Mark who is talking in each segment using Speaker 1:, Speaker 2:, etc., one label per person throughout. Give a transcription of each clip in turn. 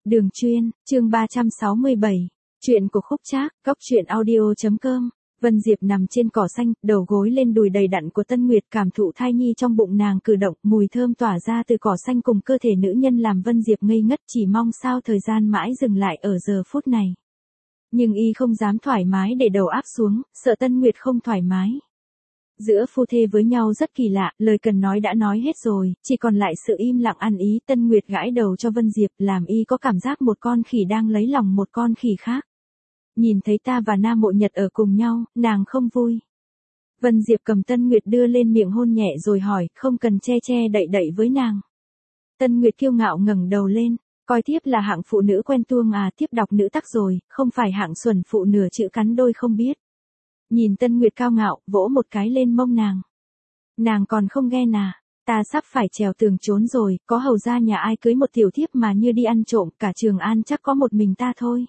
Speaker 1: Đường chuyên, chương 367. Chuyện của Khúc Trác, Cóc Truyện Audio.com. Vân Diệp nằm trên cỏ xanh, đầu gối lên đùi đầy đặn của Tân Nguyệt, cảm thụ thai nhi trong bụng nàng cử động, mùi thơm tỏa ra từ cỏ xanh cùng cơ thể nữ nhân làm Vân Diệp ngây ngất, chỉ mong sao thời gian mãi dừng lại ở giờ phút này. Nhưng y không dám thoải mái để đầu áp xuống, sợ Tân Nguyệt không thoải mái. Giữa phu thê với nhau rất kỳ lạ, lời cần nói đã nói hết rồi, chỉ còn lại sự im lặng ăn ý. Tân Nguyệt gãi đầu cho Vân Diệp, làm y có cảm giác một con khỉ đang lấy lòng một con khỉ khác. Nhìn thấy ta và Nam Mộ Nhật ở cùng nhau, nàng không vui. Vân Diệp cầm Tân Nguyệt đưa lên miệng hôn nhẹ rồi hỏi, không cần che che đậy đậy với nàng. Tân Nguyệt kiêu ngạo ngẩng đầu lên, coi thiếp là hạng phụ nữ quen tuông à, thiếp đọc nữ tắc rồi, không phải hạng xuẩn phụ nửa chữ cắn đôi không biết. Nhìn Tân Nguyệt cao ngạo, vỗ một cái lên mông nàng. Nàng còn không ghen à, ta sắp phải trèo tường trốn rồi, có hầu ra nhà ai cưới một tiểu thiếp mà như đi ăn trộm, cả Trường An chắc có một mình ta thôi.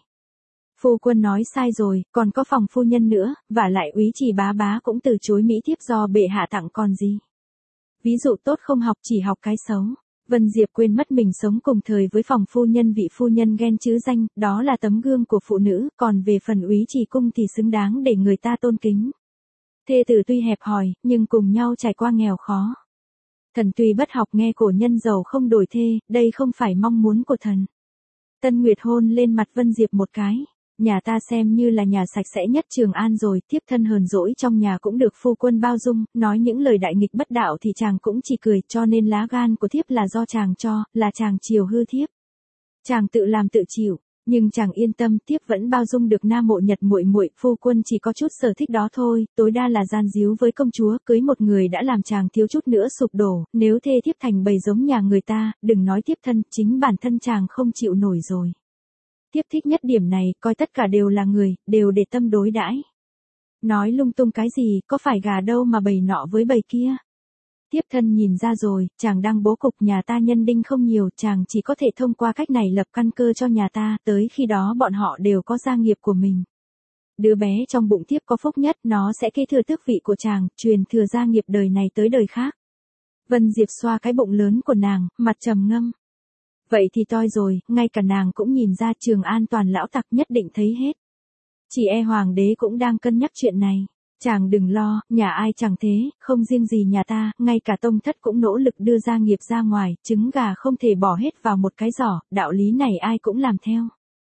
Speaker 1: Phu quân nói sai rồi, còn có phòng phu nhân nữa, và lại úy Trì bá bá cũng từ chối mỹ thiếp do bệ hạ tặng còn gì. Ví dụ tốt không học, chỉ học cái xấu. Vân Diệp quên mất mình sống cùng thời với phòng phu nhân, vị phu nhân ghen chứ danh, đó là tấm gương của phụ nữ, còn về phần úy Trì cung thì xứng đáng để người ta tôn kính. Thê tử tuy hẹp hòi, nhưng cùng nhau trải qua nghèo khó. Thần tuy bất học nghe cổ nhân giàu không đổi thê, đây không phải mong muốn của thần. Tân Nguyệt hôn lên mặt Vân Diệp một cái. Nhà ta xem như là nhà sạch sẽ nhất Trường An rồi, thiếp thân hờn dỗi trong nhà cũng được phu quân bao dung, nói những lời đại nghịch bất đạo thì chàng cũng chỉ cười, cho nên lá gan của thiếp là do chàng cho, là chàng chiều hư thiếp. Chàng tự làm tự chịu, nhưng chàng yên tâm, thiếp vẫn bao dung được Nam Mộ Nhật muội muội, phu quân chỉ có chút sở thích đó thôi, tối đa là gian díu với công chúa, cưới một người đã làm chàng thiếu chút nữa sụp đổ, nếu thê thiếp thành bầy giống nhà người ta, đừng nói thiếp thân, chính bản thân chàng không chịu nổi rồi. Thiếp thích nhất điểm này, coi tất cả đều là người, đều để tâm đối đãi. Nói lung tung cái gì, có phải gà đâu mà bầy nọ với bầy kia. Thiếp thân nhìn ra rồi, chàng đang bố cục, nhà ta nhân đinh không nhiều, chàng chỉ có thể thông qua cách này lập căn cơ cho nhà ta, tới khi đó bọn họ đều có gia nghiệp của mình. Đứa bé trong bụng thiếp có phúc nhất, nó sẽ kế thừa tước vị của chàng, truyền thừa gia nghiệp đời này tới đời khác. Vân Diệp xoa cái bụng lớn của nàng, mặt trầm ngâm. Vậy thì toi rồi, ngay cả nàng cũng nhìn ra Trường An toàn lão tặc nhất định thấy hết. Chỉ e hoàng đế cũng đang cân nhắc chuyện này. Chàng đừng lo, nhà ai chẳng thế, không riêng gì nhà ta, ngay cả tông thất cũng nỗ lực đưa gia nghiệp ra ngoài, trứng gà không thể bỏ hết vào một cái giỏ, đạo lý này ai cũng làm theo.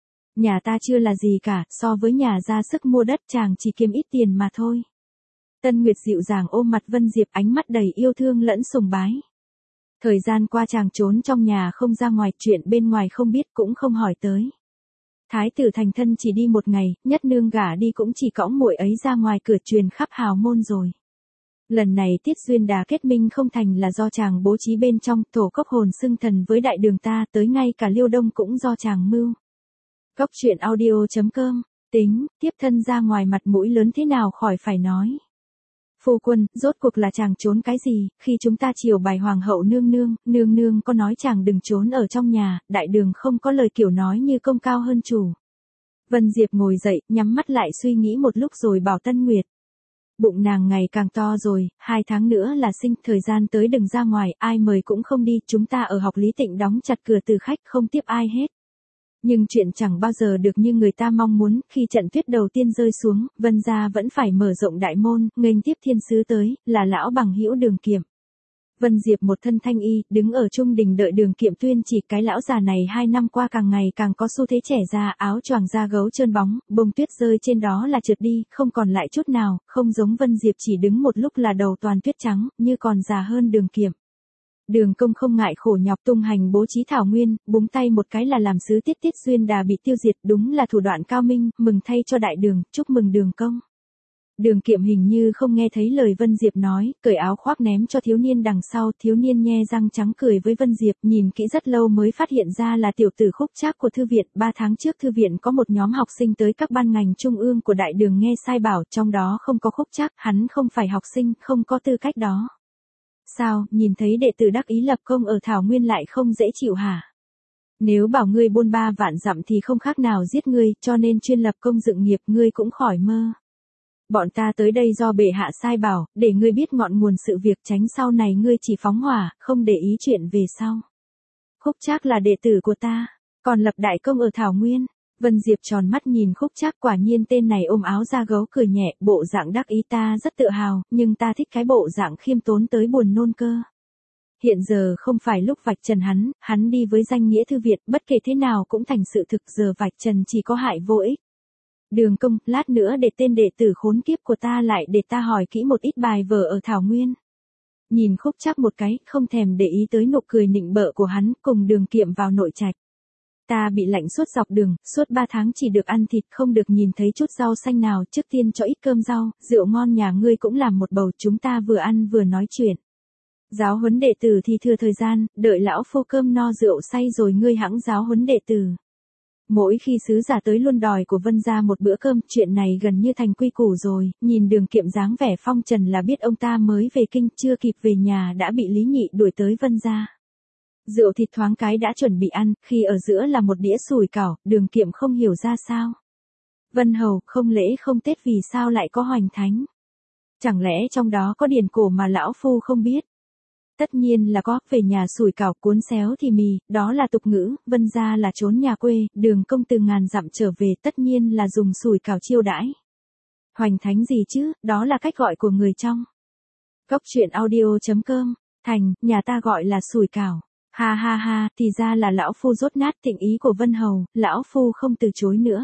Speaker 1: Nhà ta chưa là gì cả, so với nhà ra sức mua đất chàng chỉ kiếm ít tiền mà thôi. Tân Nguyệt dịu dàng ôm mặt Vân Diệp, ánh mắt đầy yêu thương lẫn sùng bái. Thời gian qua chàng trốn trong nhà không ra ngoài, chuyện bên ngoài không biết cũng không hỏi tới. Thái tử thành thân chỉ đi một ngày, Nhất Nương gả đi cũng chỉ cõng muội ấy ra ngoài cửa truyền khắp hào môn rồi. Lần này Tiết Duyên Đà kết minh không thành là do chàng bố trí bên trong, thổ cốc hồn xưng thần với đại đường ta, tới ngay cả Liêu Đông cũng do chàng mưu. Cóc Truyện Audio.com. Tính, tiếp thân ra ngoài mặt mũi lớn thế nào khỏi phải nói. Phu quân, rốt cuộc là chàng trốn cái gì, khi chúng ta chiều bài hoàng hậu nương nương có nói chàng đừng trốn ở trong nhà, đại đường không có lời kiểu nói như công cao hơn chủ. Vân Diệp ngồi dậy, nhắm mắt lại suy nghĩ một lúc rồi bảo Tân Nguyệt. Bụng nàng ngày càng to rồi, 2 tháng nữa là sinh, thời gian tới đừng ra ngoài, ai mời cũng không đi, chúng ta ở Học Lý Tịnh đóng chặt cửa từ khách không tiếp ai hết. Nhưng chuyện chẳng bao giờ được như người ta mong muốn, khi trận tuyết đầu tiên rơi xuống, Vân gia vẫn phải mở rộng đại môn, nghênh tiếp thiên sứ tới, là lão bằng hữu Đường Kiệm. Vân Diệp một thân thanh y, đứng ở trung đình đợi Đường Kiệm tuyên chỉ, cái lão già này 2 năm qua càng ngày càng có xu thế trẻ ra, áo choàng da gấu trơn bóng, bông tuyết rơi trên đó là trượt đi, không còn lại chút nào, không giống Vân Diệp chỉ đứng một lúc là đầu toàn tuyết trắng, như còn già hơn Đường Kiệm. Đường Công không ngại khổ nhọc tung hành bố trí thảo nguyên, búng tay một cái là làm sứ Tiết Duyên Đà bị tiêu diệt, đúng là thủ đoạn cao minh, mừng thay cho đại đường, chúc mừng Đường Công. Đường Kiệm hình như không nghe thấy lời Vân Diệp nói, cởi áo khoác ném cho thiếu niên đằng sau, thiếu niên nhe răng trắng cười với Vân Diệp, nhìn kỹ rất lâu mới phát hiện ra là tiểu tử Khúc Trác của thư viện. 3 tháng trước thư viện có một nhóm học sinh tới các ban ngành trung ương của đại đường nghe sai bảo, trong đó không có Khúc Trác, hắn không phải học sinh, không có tư cách đó. Sao, nhìn thấy đệ tử đắc ý lập công ở Thảo Nguyên lại không dễ chịu hả? Nếu bảo ngươi buôn 3 vạn dặm thì không khác nào giết ngươi, cho nên chuyên lập công dựng nghiệp ngươi cũng khỏi mơ. Bọn ta tới đây do bệ hạ sai bảo, để ngươi biết ngọn nguồn sự việc, tránh sau này ngươi chỉ phóng hỏa, không để ý chuyện về sau. Khúc Trác là đệ tử của ta, còn lập đại công ở Thảo Nguyên. Vân Diệp tròn mắt nhìn Khúc Trác, quả nhiên tên này ôm áo da gấu cười nhẹ, bộ dạng đắc ý ta rất tự hào, nhưng ta thích cái bộ dạng khiêm tốn tới buồn nôn cơ. Hiện giờ không phải lúc vạch trần hắn đi với danh nghĩa thư viện, bất kể thế nào cũng thành sự thực, giờ vạch trần chỉ có hại vô ích. Đường Công, lát nữa để tên đệ tử khốn kiếp của ta lại để ta hỏi kỹ một ít bài vở ở Thảo Nguyên. Nhìn Khúc Trác một cái, không thèm để ý tới nụ cười nịnh bợ của hắn, cùng Đường Kiệm vào nội trạch. Ta bị lạnh suốt dọc đường, suốt 3 tháng chỉ được ăn thịt, không được nhìn thấy chút rau xanh nào, trước tiên cho ít cơm rau, rượu ngon nhà ngươi cũng làm một bầu, chúng ta vừa ăn vừa nói chuyện. Giáo huấn đệ tử thì thừa thời gian, đợi lão phu cơm no rượu say rồi ngươi hẵng giáo huấn đệ tử. Mỗi khi sứ giả tới luôn đòi của Vân gia một bữa cơm, chuyện này gần như thành quy củ rồi, nhìn Đường Kiệm dáng vẻ phong trần là biết ông ta mới về kinh, chưa kịp về nhà đã bị Lý Nhị đuổi tới Vân gia. Rượu thịt thoáng cái đã chuẩn bị ăn, khi ở giữa là một đĩa sủi cảo, Đường Kiệm không hiểu ra sao. Vân hầu, không lễ không Tết vì sao lại có hoành thánh? Chẳng lẽ trong đó có điển cổ mà lão phu không biết? Tất nhiên là có, về nhà sủi cảo cuốn xéo thì mì, đó là tục ngữ, Vân gia là trốn nhà quê, Đường công từ ngàn dặm trở về tất nhiên là dùng sủi cảo chiêu đãi. Hoành thánh gì chứ, đó là cách gọi của người trong. Cốc truyện audio.com, thành, nhà ta gọi là sủi cảo. Ha ha ha, thì ra là lão phu dốt nát thịnh ý của Vân hầu, lão phu không từ chối nữa.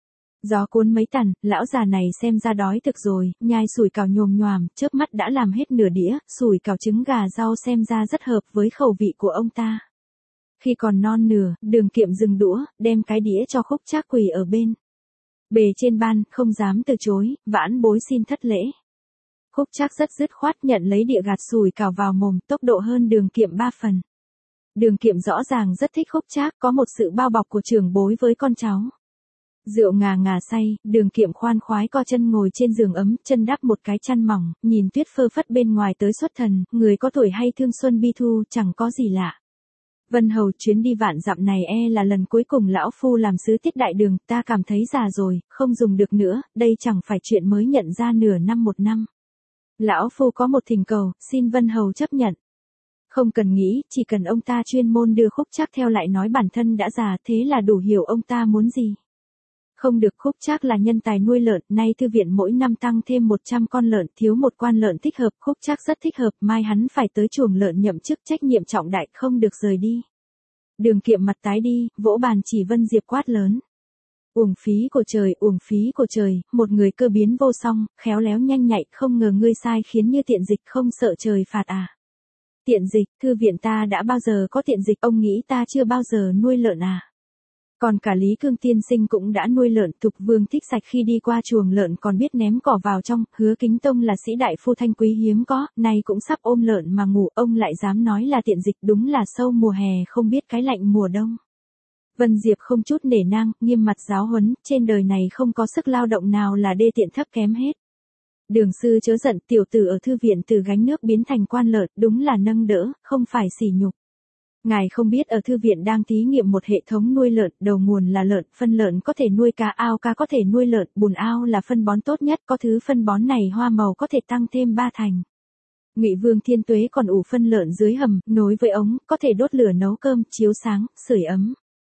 Speaker 1: Gió cuốn mấy tần, lão già này xem ra đói thực rồi, nhai sủi cảo nhồm nhoàm, chớp mắt đã làm hết nửa đĩa, sủi cảo trứng gà rau xem ra rất hợp với khẩu vị của ông ta. Khi còn non nửa, Đường Kiệm dừng đũa, đem cái đĩa cho Khúc Trác quỳ ở bên bề trên ban, không dám từ chối, vãn bối xin thất lễ. Khúc Trác rất dứt khoát nhận lấy đĩa gạt sủi cảo vào mồm, tốc độ hơn Đường Kiệm 3 phần. Đường Kiệm rõ ràng rất thích Khúc Trác, có một sự bao bọc của trưởng bối với con cháu. Rượu ngà ngà say, Đường Kiệm khoan khoái co chân ngồi trên giường ấm, chân đắp một cái chăn mỏng, nhìn tuyết phơ phất bên ngoài tới xuất thần, người có tuổi hay thương xuân bi thu, chẳng có gì lạ. Vân hầu, chuyến đi vạn dặm này là lần cuối cùng lão phu làm sứ tiết đại đường, ta cảm thấy già rồi, không dùng được nữa, đây chẳng phải chuyện mới nhận ra nửa năm một năm. Lão phu có một thỉnh cầu, xin Vân hầu chấp nhận. Không cần nghĩ, chỉ cần ông ta chuyên môn đưa Khúc Trác theo lại nói bản thân đã già, thế là đủ hiểu ông ta muốn gì. Không được, Khúc Trác là nhân tài nuôi lợn, nay thư viện mỗi năm tăng thêm 100 con lợn, thiếu một quan lợn thích hợp, Khúc Trác rất thích hợp, mai hắn phải tới chuồng lợn nhậm chức trách nhiệm trọng đại, không được rời đi. Đường Kiệm mặt tái đi, vỗ bàn chỉ Vân Diệp quát lớn. Uổng phí của trời, uổng phí của trời, một người cơ biến vô song, khéo léo nhanh nhạy, không ngờ ngươi sai khiến như tiện dịch, không sợ trời phạt à. Tiện dịch, thư viện ta đã bao giờ có tiện dịch, ông nghĩ ta chưa bao giờ nuôi lợn à? Còn cả Lý Cương tiên sinh cũng đã nuôi lợn, Thục Vương Thích Sạch khi đi qua chuồng lợn còn biết ném cỏ vào trong, Hứa Kính Tông là sĩ đại phu thanh quý hiếm có, nay cũng sắp ôm lợn mà ngủ, ông lại dám nói là tiện dịch, đúng là sâu mùa hè không biết cái lạnh mùa đông. Vân Diệp không chút nể nang, nghiêm mặt giáo huấn, trên đời này không có sức lao động nào là đê tiện thấp kém hết. Đường sư chớ giận, tiểu tử ở thư viện từ gánh nước biến thành quan lợn, đúng là nâng đỡ, không phải sỉ nhục. Ngài không biết ở thư viện đang thí nghiệm một hệ thống nuôi lợn, đầu nguồn là lợn, phân lợn có thể nuôi cá, ao cá có thể nuôi lợn, bùn ao là phân bón tốt nhất, có thứ phân bón này hoa màu có thể tăng thêm 3 thành. Ngụy Vương Thiên Tuế còn ủ phân lợn dưới hầm, nối với ống, có thể đốt lửa nấu cơm, chiếu sáng, sưởi ấm.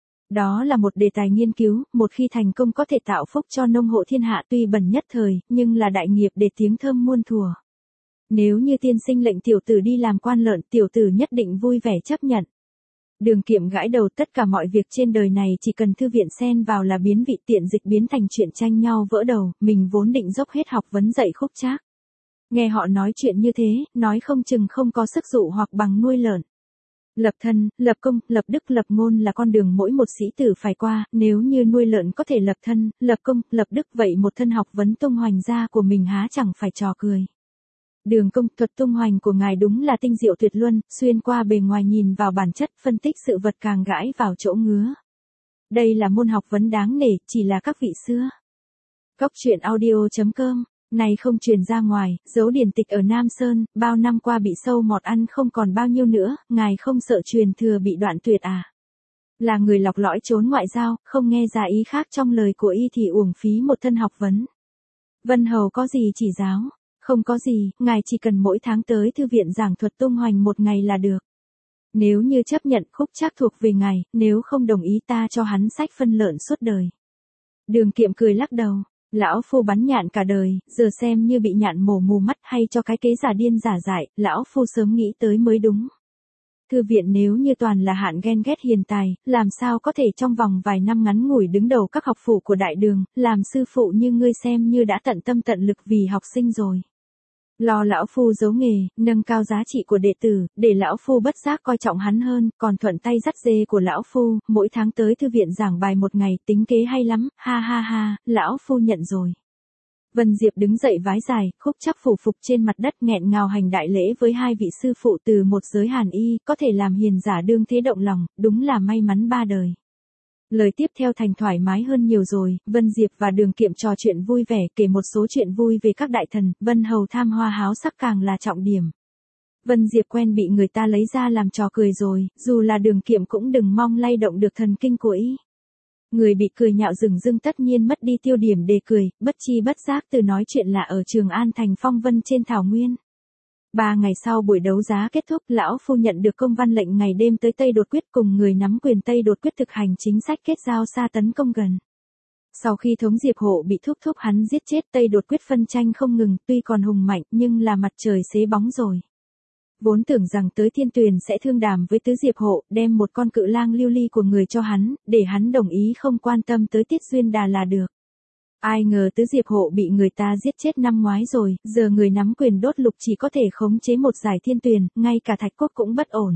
Speaker 1: Đó là một đề tài nghiên cứu, một khi thành công có thể tạo phúc cho nông hộ thiên hạ, tuy bần nhất thời, nhưng là đại nghiệp để tiếng thơm muôn thuở. Nếu như tiên sinh lệnh tiểu tử đi làm quan lợn, tiểu tử nhất định vui vẻ chấp nhận. Đường Kiệm gãi đầu, tất cả mọi việc trên đời này chỉ cần thư viện xen vào là biến vị, tiện dịch biến thành chuyện tranh nhau vỡ đầu, mình vốn định dốc hết học vấn dạy Khúc Trác. Nghe họ nói chuyện như thế, nói không chừng không có sức dụ hoặc bằng nuôi lợn. Lập thân, lập công, lập đức, lập ngôn là con đường mỗi một sĩ tử phải qua, nếu như nuôi lợn có thể lập thân, lập công, lập đức, vậy một thân học vấn tung hoành ra của mình há chẳng phải trò cười. Đường công, thuật tung hoành của ngài đúng là tinh diệu tuyệt luân, xuyên qua bề ngoài nhìn vào bản chất, phân tích sự vật càng gãi vào chỗ ngứa. Đây là môn học vấn đáng nể, chỉ là các vị xưa. Cốc truyện audio.com, này không truyền ra ngoài, dấu điển tịch ở Nam Sơn, bao năm qua bị sâu mọt ăn không còn bao nhiêu nữa, ngài không sợ truyền thừa bị đoạn tuyệt à? Là người lọc lõi trốn ngoại giao, không nghe ra ý khác trong lời của y thì uổng phí một thân học vấn. Vân hầu có gì chỉ giáo? Không có gì, ngài chỉ cần mỗi tháng tới thư viện giảng thuật tung hoành một ngày là được. Nếu như chấp nhận Khúc Trác thuộc về ngài, nếu không đồng ý ta cho hắn sách phân lợn suốt đời. Đường Kiệm cười lắc đầu. Lão phu bắn nhạn cả đời, giờ xem như bị nhạn mổ mù mắt hay cho cái kế giả điên giả dại, lão phu sớm nghĩ tới mới đúng. Thư viện nếu như toàn là hạn ghen ghét hiền tài, làm sao có thể trong vòng vài năm ngắn ngủi đứng đầu các học phủ của đại đường, làm sư phụ như ngươi xem như đã tận tâm tận lực vì học sinh rồi. Lo lão phu giấu nghề, nâng cao giá trị của đệ tử, để lão phu bất giác coi trọng hắn hơn, còn thuận tay dắt dê của lão phu, mỗi tháng tới thư viện giảng bài một ngày, tính kế hay lắm, ha ha ha, lão phu nhận rồi. Vân Diệp đứng dậy vái dài, Khúc Trác phủ phục trên mặt đất nghẹn ngào hành đại lễ với hai vị sư phụ từ một giới hàn y, có thể làm hiền giả đương thế động lòng, đúng là may mắn ba đời. Lời tiếp theo thành thoải mái hơn nhiều rồi, Vân Diệp và Đường Kiệm trò chuyện vui vẻ kể một số chuyện vui về các đại thần, Vân Hầu tham hoa háo sắc càng là trọng điểm. Vân Diệp quen bị người ta lấy ra làm trò cười rồi, dù là Đường Kiệm cũng đừng mong lay động được thần kinh của ý. Người bị cười nhạo rừng rưng tất nhiên mất đi tiêu điểm để cười, bất chi bất giác từ nói chuyện là ở Trường An thành phong vân trên thảo nguyên. 3 ngày sau buổi đấu giá kết thúc, lão phu nhận được công văn lệnh ngày đêm tới Tây Đột Quyết cùng người nắm quyền Tây Đột Quyết thực hành chính sách kết giao xa tấn công gần. Sau khi thống Diệp Hộ bị thúc hắn giết chết, Tây Đột Quyết phân tranh không ngừng, tuy còn hùng mạnh nhưng là mặt trời xế bóng rồi. Vốn tưởng rằng tới Thiên Tuyền sẽ thương đàm với Tứ Diệp Hộ, đem một con cự lang lưu ly của người cho hắn, để hắn đồng ý không quan tâm tới Tiết Duyên Đà là được. Ai ngờ Tứ Diệp Hộ bị người ta giết chết năm ngoái rồi, giờ người nắm quyền Đốt Lục chỉ có thể khống chế một giải Thiên Tuyền, ngay cả Thạch Quốc cũng bất ổn.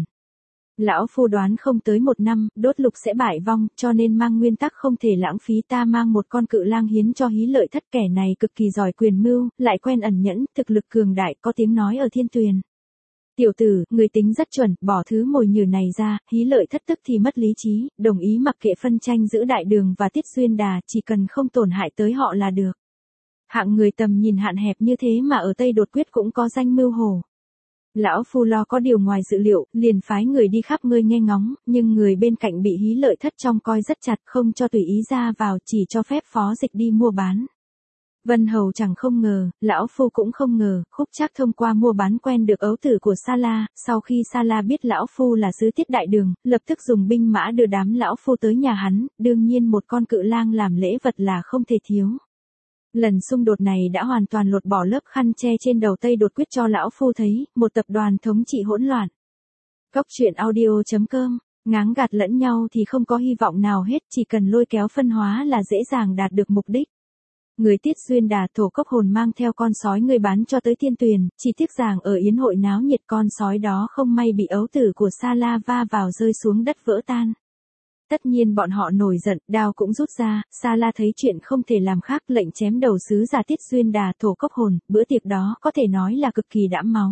Speaker 1: Lão phu đoán không tới 1 năm, Đốt Lục sẽ bại vong, cho nên mang nguyên tắc không thể lãng phí, ta mang một con cự lang hiến cho Hí Lợi Thất, kẻ này cực kỳ giỏi quyền mưu, lại quen ẩn nhẫn, thực lực cường đại, có tiếng nói ở Thiên Tuyền. Tiểu tử, người tính rất chuẩn, bỏ thứ mồi nhử này ra, Hí Lợi Thất tức thì mất lý trí, đồng ý mặc kệ phân tranh giữa Đại Đường và Tiết Duyên Đà, chỉ cần không tổn hại tới họ là được. Hạng người tầm nhìn hạn hẹp như thế mà ở Tây Đột Quyết cũng có danh mưu hổ. Lão phu lo có điều ngoài dự liệu, liền phái người đi khắp nơi nghe ngóng, nhưng người bên cạnh bị Hí Lợi Thất trông coi rất chặt, không cho tùy ý ra vào, chỉ cho phép phó dịch đi mua bán. Vân Hầu chẳng không ngờ, lão phu cũng không ngờ, Khúc Trác thông qua mua bán quen được ấu tử của Sa La, sau khi Sa La biết lão phu là sứ Tiết Đại Đường, lập tức dùng binh mã đưa đám lão phu tới nhà hắn, đương nhiên một con cự lang làm lễ vật là không thể thiếu. Lần xung đột này đã hoàn toàn lột bỏ lớp khăn che trên đầu Tây Đột Quyết cho lão phu thấy, một tập đoàn thống trị hỗn loạn. Cóc truyện audio.com, ngáng gạt lẫn nhau thì không có hy vọng nào hết, chỉ cần lôi kéo phân hóa là dễ dàng đạt được mục đích. Người Tiết Duyên Đà Thổ Cốc Hồn mang theo con sói người bán cho tới Thiên Tuyền, chỉ tiếc rằng ở yến hội náo nhiệt con sói đó không may bị ấu tử của Sa La va vào rơi xuống đất vỡ tan. Tất nhiên bọn họ nổi giận, đao cũng rút ra, Sa La thấy chuyện không thể làm khác, lệnh chém đầu sứ giả Tiết Duyên Đà Thổ Cốc Hồn, bữa tiệc đó có thể nói là cực kỳ đẫm máu.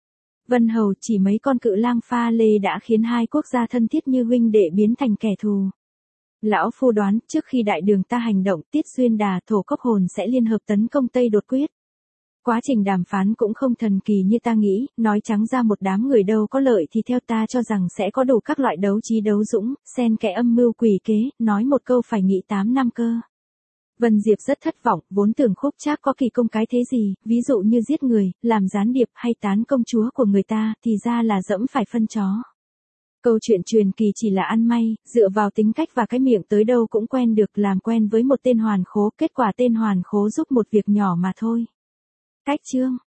Speaker 1: Vân Hầu chỉ mấy con cự lang pha lê đã khiến hai quốc gia thân thiết như huynh đệ biến thành kẻ thù. Lão phu đoán, trước khi Đại Đường ta hành động, Tiết Duyên Đà Thổ Cốc Hồn sẽ liên hợp tấn công Tây Đột Quyết. Quá trình đàm phán cũng không thần kỳ như ta nghĩ, nói trắng ra một đám người đâu có lợi thì theo ta cho rằng sẽ có đủ các loại đấu trí đấu dũng, xen kẽ âm mưu quỷ kế, nói một câu phải nghĩ 8 năm cơ. Vân Diệp rất thất vọng, vốn tưởng Khúc Trác có kỳ công cái thế gì, ví dụ như giết người, làm gián điệp hay tán công chúa của người ta, thì ra là dẫm phải phân chó. Câu chuyện truyền kỳ chỉ là ăn may, dựa vào tính cách và cái miệng tới đâu cũng quen được, làm quen với một tên hoàn khố, kết quả tên hoàn khố giúp một việc nhỏ mà thôi. Cách chương